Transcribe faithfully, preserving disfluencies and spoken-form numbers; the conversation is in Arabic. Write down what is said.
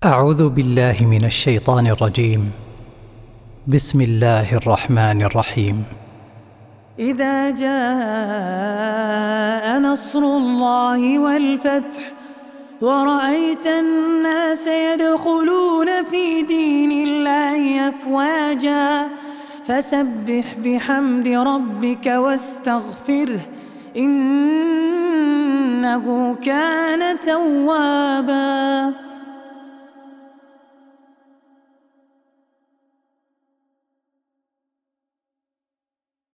أعوذ بالله من الشيطان الرجيم. بسم الله الرحمن الرحيم. إذا جاء نصر الله والفتح ورأيت الناس يدخلون في دين الله أفواجا فسبح بحمد ربك واستغفره إنه كان توابا.